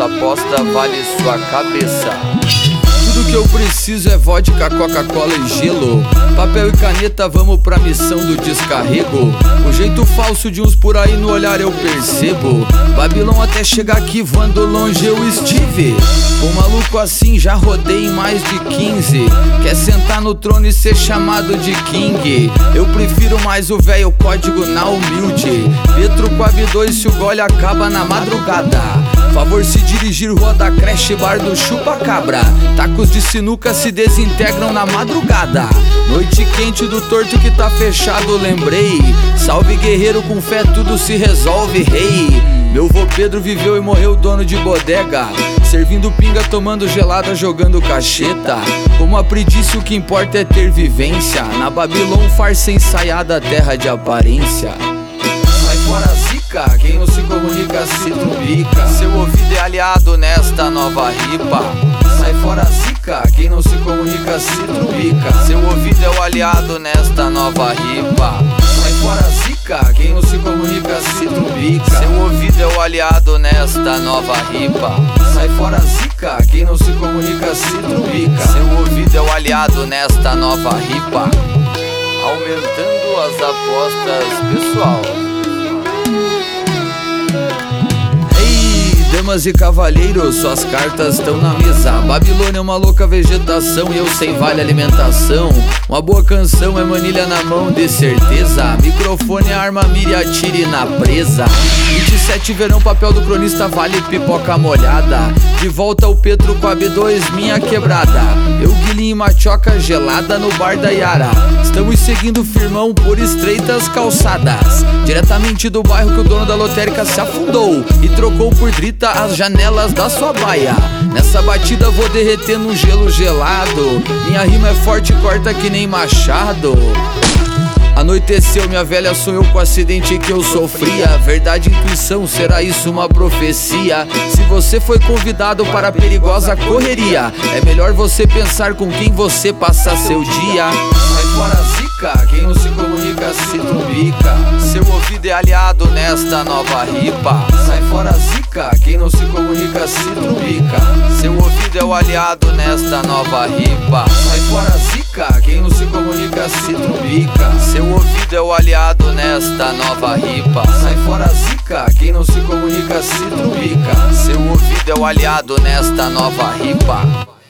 apostas vale sua cabeça. Tudo que eu preciso é vodka, Coca-Cola e gelo. Papel e caneta, vamos pra missão do descarrego. O jeito falso de uns por aí no olhar eu percebo. Babilão até chegar aqui voando longe eu estive. Um maluco assim já rodei em mais de 15. Quer sentar no trono e ser chamado de King? Eu prefiro mais o velho código na humilde. Petro com a B2 se o gole acaba na madrugada. Favor se dirigir, rua da creche, bar do chupa-cabra. Tacos de sinuca se desintegram na madrugada. Noite quente do torto que tá fechado, lembrei. Salve guerreiro, com fé tudo se resolve, rei. Meu vô Pedro viveu e morreu dono de bodega, servindo pinga, tomando gelada, jogando cacheta. Como aprendi-se, o que importa é ter vivência. Na Babilão, farsa ensaiada, terra de aparência. Sai fora zica, quem não se comunica se trubica. Seu ouvido é aliado nesta nova ripa. Sai fora zica, quem não se comunica se trubica. Seu ouvido é o aliado nesta nova ripa. Sai fora zica, quem não se comunica se trubica. Seu ouvido é o aliado nesta nova ripa. Sai fora zica, quem não se comunica se trubica. Seu ouvido é o aliado nesta nova ripa. Aumentando as apostas, pessoal. Damas e cavalheiros, suas cartas estão na mesa. Babilônia é uma louca vegetação e eu sei vale alimentação. Uma boa canção é manilha na mão, de certeza. Microfone é arma, mire, atire na presa. 27 verão, papel do cronista vale pipoca molhada. De volta o Petro com a B2, minha quebrada. Eu, Guilherme e Machoca gelada no bar da Yara. Estamos seguindo firmão por estreitas calçadas, diretamente do bairro que o dono da lotérica se afundou e trocou por drita as janelas da sua baia. Nessa batida vou derreter num gelo gelado. Minha rima é forte e corta que nem machado. Anoiteceu, minha velha sonhou com o acidente que eu sofria. Verdade, intuição, será isso uma profecia? Se você foi convidado para a perigosa correria, é melhor você pensar com quem você passa seu dia. Sai fora zica, quem não se comunica se trubica. Seu ouvido é aliado nesta nova ripa. Sai fora zica, quem não se comunica se trubica. Seu ouvido é o aliado nesta nova ripa. Sai fora zica, quem não se comunica se trubica. Seu ouvido é o aliado nesta nova ripa. Sai fora zica, quem não se comunica se trubica. Seu ouvido é o aliado nesta nova ripa.